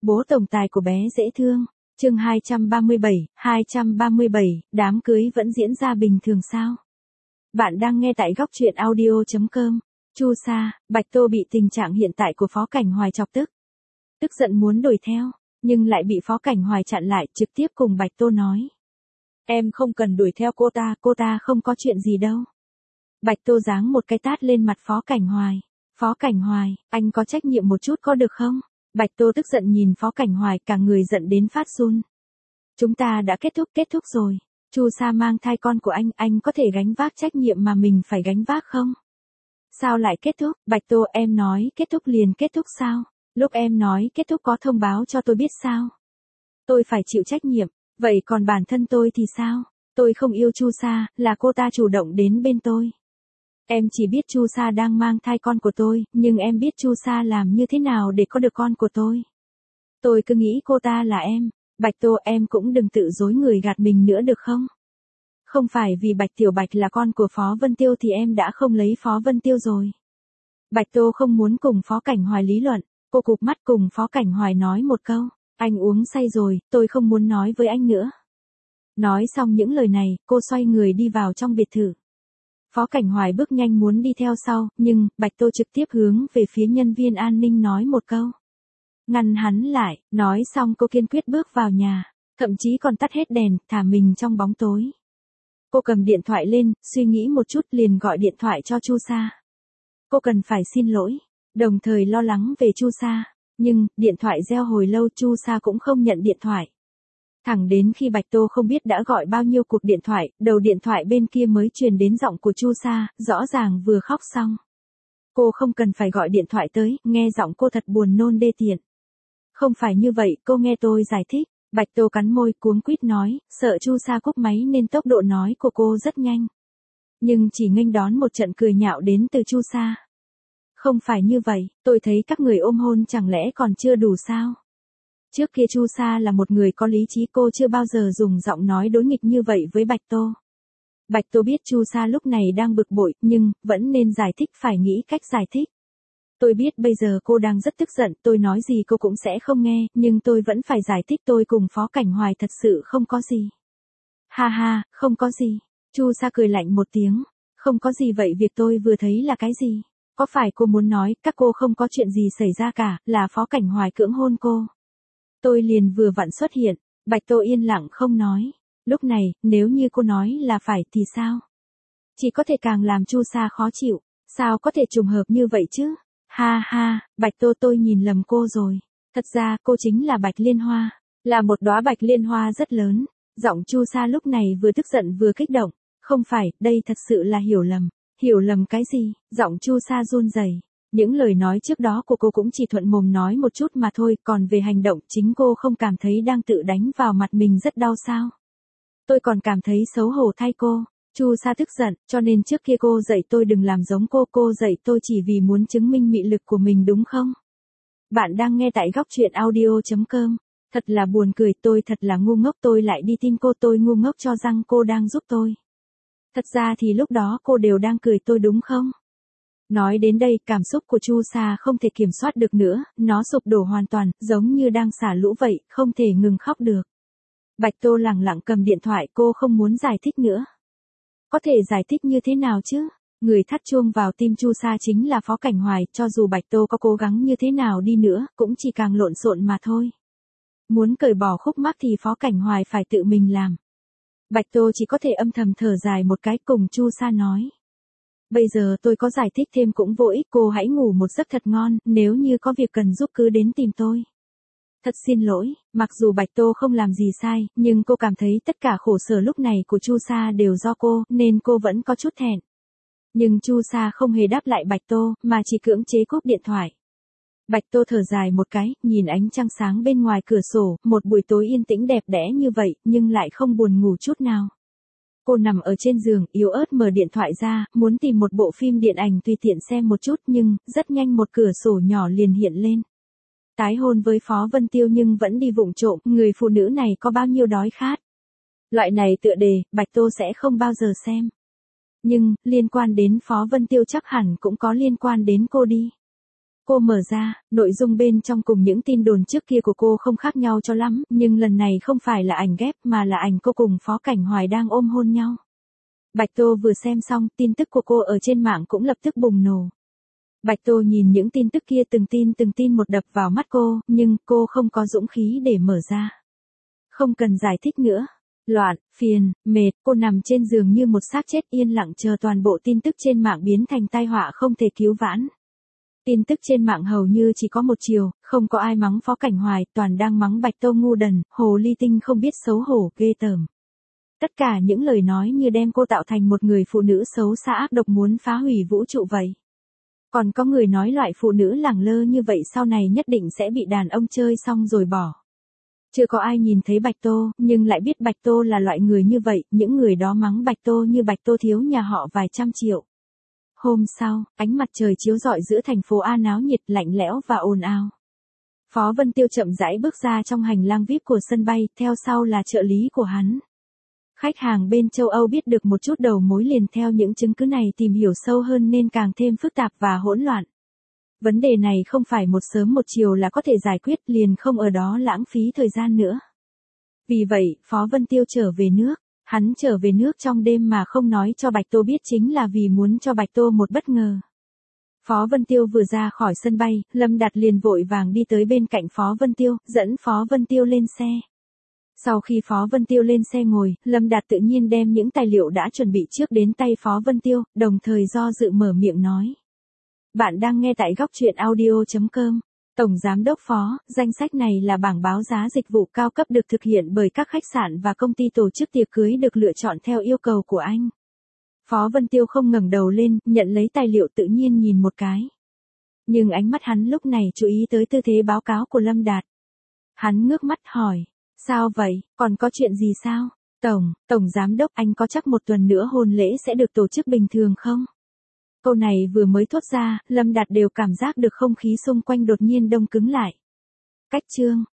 Bố tổng tài của bé dễ thương. Chương 237, đám cưới vẫn diễn ra bình thường sao? Bạn đang nghe tại góc truyện audio.com. Chu Sa, Bạch Tô bị tình trạng hiện tại của Phó Cảnh Hoài chọc tức. Tức giận muốn đuổi theo, nhưng lại bị Phó Cảnh Hoài chặn lại, trực tiếp cùng Bạch Tô nói. Em không cần đuổi theo cô ta không có chuyện gì đâu. Bạch Tô giáng một cái tát lên mặt Phó Cảnh Hoài. Phó Cảnh Hoài, anh có trách nhiệm một chút có được không? Bạch Tô tức giận nhìn Phó Cảnh Hoài, cả người giận đến phát run. Chúng ta đã kết thúc rồi. Chu Sa mang thai con của anh có thể gánh vác trách nhiệm mà mình phải gánh vác không? Sao lại kết thúc? Bạch Tô, em nói kết thúc liền kết thúc sao? Lúc em nói kết thúc có thông báo cho tôi biết sao? Tôi phải chịu trách nhiệm, vậy còn bản thân tôi thì sao? Tôi không yêu Chu Sa, là cô ta chủ động đến bên tôi. Em chỉ biết Chu Sa đang mang thai con của tôi, nhưng em biết Chu Sa làm như thế nào để có được con của tôi. Tôi cứ nghĩ cô ta là em. Bạch Tô, em cũng đừng tự dối người gạt mình nữa được không? Không phải vì Bạch Tiểu Bạch là con của Phó Vân Tiêu thì em đã không lấy Phó Vân Tiêu rồi. Bạch Tô không muốn cùng Phó Cảnh Hoài lý luận, cô cụp mắt cùng Phó Cảnh Hoài nói một câu, anh uống say rồi, tôi không muốn nói với anh nữa. Nói xong những lời này, cô xoay người đi vào trong biệt thự. Phó Cảnh Hoài bước nhanh muốn đi theo sau, nhưng Bạch Tô trực tiếp hướng về phía nhân viên an ninh nói một câu. Ngăn hắn lại, nói xong cô kiên quyết bước vào nhà, thậm chí còn tắt hết đèn, thả mình trong bóng tối. Cô cầm điện thoại lên, suy nghĩ một chút liền gọi điện thoại cho Chu Sa. Cô cần phải xin lỗi, đồng thời lo lắng về Chu Sa, nhưng điện thoại reo hồi lâu Chu Sa cũng không nhận điện thoại. Thẳng đến khi Bạch Tô không biết đã gọi bao nhiêu cuộc điện thoại, đầu điện thoại bên kia mới truyền đến giọng của Chu Sa, rõ ràng vừa khóc xong. Cô không cần phải gọi điện thoại tới, nghe giọng cô thật buồn nôn đê tiện. Không phải như vậy, cô nghe tôi giải thích. Bạch Tô cắn môi cuống quýt nói, sợ Chu Sa cúp máy nên tốc độ nói của cô rất nhanh. Nhưng chỉ nghênh đón một trận cười nhạo đến từ Chu Sa. Không phải như vậy, tôi thấy các người ôm hôn chẳng lẽ còn chưa đủ sao? Trước kia Chu Sa là một người có lý trí, cô chưa bao giờ dùng giọng nói đối nghịch như vậy với Bạch Tô. Bạch Tô biết Chu Sa lúc này đang bực bội, nhưng vẫn nên giải thích, phải nghĩ cách giải thích. Tôi biết bây giờ cô đang rất tức giận, tôi nói gì cô cũng sẽ không nghe, nhưng tôi vẫn phải giải thích, tôi cùng Phó Cảnh Hoài thật sự không có gì. Ha ha, không có gì. Chu Sa cười lạnh một tiếng. Không có gì vậy việc tôi vừa thấy là cái gì? Có phải cô muốn nói các cô không có chuyện gì xảy ra cả, là Phó Cảnh Hoài cưỡng hôn cô? Tôi liền vừa vặn xuất hiện. Bạch Tô yên lặng không nói. Lúc này, nếu như cô nói là phải thì sao? Chỉ có thể càng làm Chu Sa khó chịu. Sao có thể trùng hợp như vậy chứ? Ha ha, Bạch Tô, tôi nhìn lầm cô rồi. Thật ra cô chính là Bạch Liên Hoa, là một đóa bạch liên hoa rất lớn. Giọng Chu Sa lúc này vừa tức giận vừa kích động. Không phải, đây thật sự là hiểu lầm. Hiểu lầm cái gì? Giọng Chu Sa run rẩy. Những lời nói trước đó của cô cũng chỉ thuận mồm nói một chút mà thôi, còn về hành động chính cô không cảm thấy đang tự đánh vào mặt mình rất đau sao? Tôi còn cảm thấy xấu hổ thay cô. Chu Sa tức giận, cho nên trước kia cô dạy tôi đừng làm giống cô dạy tôi chỉ vì muốn chứng minh mị lực của mình đúng không? Bạn đang nghe tại góc truyện audio.com. Thật là buồn cười, tôi thật là ngu ngốc, tôi lại đi tin cô, tôi ngu ngốc cho rằng cô đang giúp tôi. Thật ra thì lúc đó cô đều đang cười tôi đúng không? Nói đến đây, cảm xúc của Chu Sa không thể kiểm soát được nữa, nó sụp đổ hoàn toàn, giống như đang xả lũ vậy, không thể ngừng khóc được. Bạch Tô lẳng lặng cầm điện thoại, cô không muốn giải thích nữa. Có thể giải thích như thế nào chứ? Người thắt chuông vào tim Chu Sa chính là Phó Cảnh Hoài, cho dù Bạch Tô có cố gắng như thế nào đi nữa, cũng chỉ càng lộn xộn mà thôi. Muốn cởi bỏ khúc mắc thì Phó Cảnh Hoài phải tự mình làm. Bạch Tô chỉ có thể âm thầm thở dài một cái, cùng Chu Sa nói. Bây giờ tôi có giải thích thêm cũng vô ích, cô hãy ngủ một giấc thật ngon, nếu như có việc cần giúp cứ đến tìm tôi. Thật xin lỗi, mặc dù Bạch Tô không làm gì sai, nhưng cô cảm thấy tất cả khổ sở lúc này của Chu Sa đều do cô, nên cô vẫn có chút thẹn. Nhưng Chu Sa không hề đáp lại Bạch Tô, mà chỉ cưỡng chế cúp điện thoại. Bạch Tô thở dài một cái, nhìn ánh trăng sáng bên ngoài cửa sổ, một buổi tối yên tĩnh đẹp đẽ như vậy, nhưng lại không buồn ngủ chút nào. Cô nằm ở trên giường, yếu ớt mở điện thoại ra, muốn tìm một bộ phim điện ảnh tùy tiện xem một chút, nhưng rất nhanh một cửa sổ nhỏ liền hiện lên. Tái hôn với Phó Vân Tiêu nhưng vẫn đi vụng trộm, người phụ nữ này có bao nhiêu đói khát. Loại này tựa đề, Bạch Tô sẽ không bao giờ xem. Nhưng, liên quan đến Phó Vân Tiêu chắc hẳn cũng có liên quan đến cô đi. Cô mở ra, nội dung bên trong cùng những tin đồn trước kia của cô không khác nhau cho lắm, nhưng lần này không phải là ảnh ghép mà là ảnh cô cùng Phó Cảnh Hoài đang ôm hôn nhau. Bạch Tô vừa xem xong, tin tức của cô ở trên mạng cũng lập tức bùng nổ. Bạch Tô nhìn những tin tức kia từng tin một đập vào mắt cô, nhưng cô không có dũng khí để mở ra. Không cần giải thích nữa. Loạn, phiền, mệt, cô nằm trên giường như một xác chết yên lặng chờ toàn bộ tin tức trên mạng biến thành tai họa không thể cứu vãn. Tin tức trên mạng hầu như chỉ có một chiều, không có ai mắng Phó Cảnh Hoài, toàn đang mắng Bạch Tô ngu đần, hồ ly tinh không biết xấu hổ, ghê tởm. Tất cả những lời nói như đem cô tạo thành một người phụ nữ xấu xa ác độc muốn phá hủy vũ trụ vậy. Còn có người nói loại phụ nữ lẳng lơ như vậy sau này nhất định sẽ bị đàn ông chơi xong rồi bỏ. Chưa có ai nhìn thấy Bạch Tô, nhưng lại biết Bạch Tô là loại người như vậy, những người đó mắng Bạch Tô như Bạch Tô thiếu nhà họ vài trăm triệu. Hôm sau, ánh mặt trời chiếu rọi giữa thành phố A náo nhiệt lạnh lẽo và ồn ào. Phó Vân Tiêu chậm rãi bước ra trong hành lang VIP của sân bay, theo sau là trợ lý của hắn. Khách hàng bên châu Âu biết được một chút đầu mối liền theo những chứng cứ này tìm hiểu sâu hơn nên càng thêm phức tạp và hỗn loạn. Vấn đề này không phải một sớm một chiều là có thể giải quyết, liền không ở đó lãng phí thời gian nữa. Vì vậy, Phó Vân Tiêu trở về nước. Hắn trở về nước trong đêm mà không nói cho Bạch Tô biết chính là vì muốn cho Bạch Tô một bất ngờ. Phó Vân Tiêu vừa ra khỏi sân bay, Lâm Đạt liền vội vàng đi tới bên cạnh Phó Vân Tiêu, dẫn Phó Vân Tiêu lên xe. Sau khi Phó Vân Tiêu lên xe ngồi, Lâm Đạt tự nhiên đem những tài liệu đã chuẩn bị trước đến tay Phó Vân Tiêu, đồng thời do dự mở miệng nói. Bạn đang nghe tại góc truyện audio.com. Tổng Giám đốc Phó, danh sách này là bảng báo giá dịch vụ cao cấp được thực hiện bởi các khách sạn và công ty tổ chức tiệc cưới được lựa chọn theo yêu cầu của anh. Phó Vân Tiêu không ngẩng đầu lên, nhận lấy tài liệu tự nhiên nhìn một cái. Nhưng ánh mắt hắn lúc này chú ý tới tư thế báo cáo của Lâm Đạt. Hắn ngước mắt hỏi, sao vậy, còn có chuyện gì sao? Tổng Giám đốc, anh có chắc một tuần nữa hôn lễ sẽ được tổ chức bình thường không? Câu này vừa mới thốt ra, Lâm Đạt đều cảm giác được không khí xung quanh đột nhiên đông cứng lại. Cách chương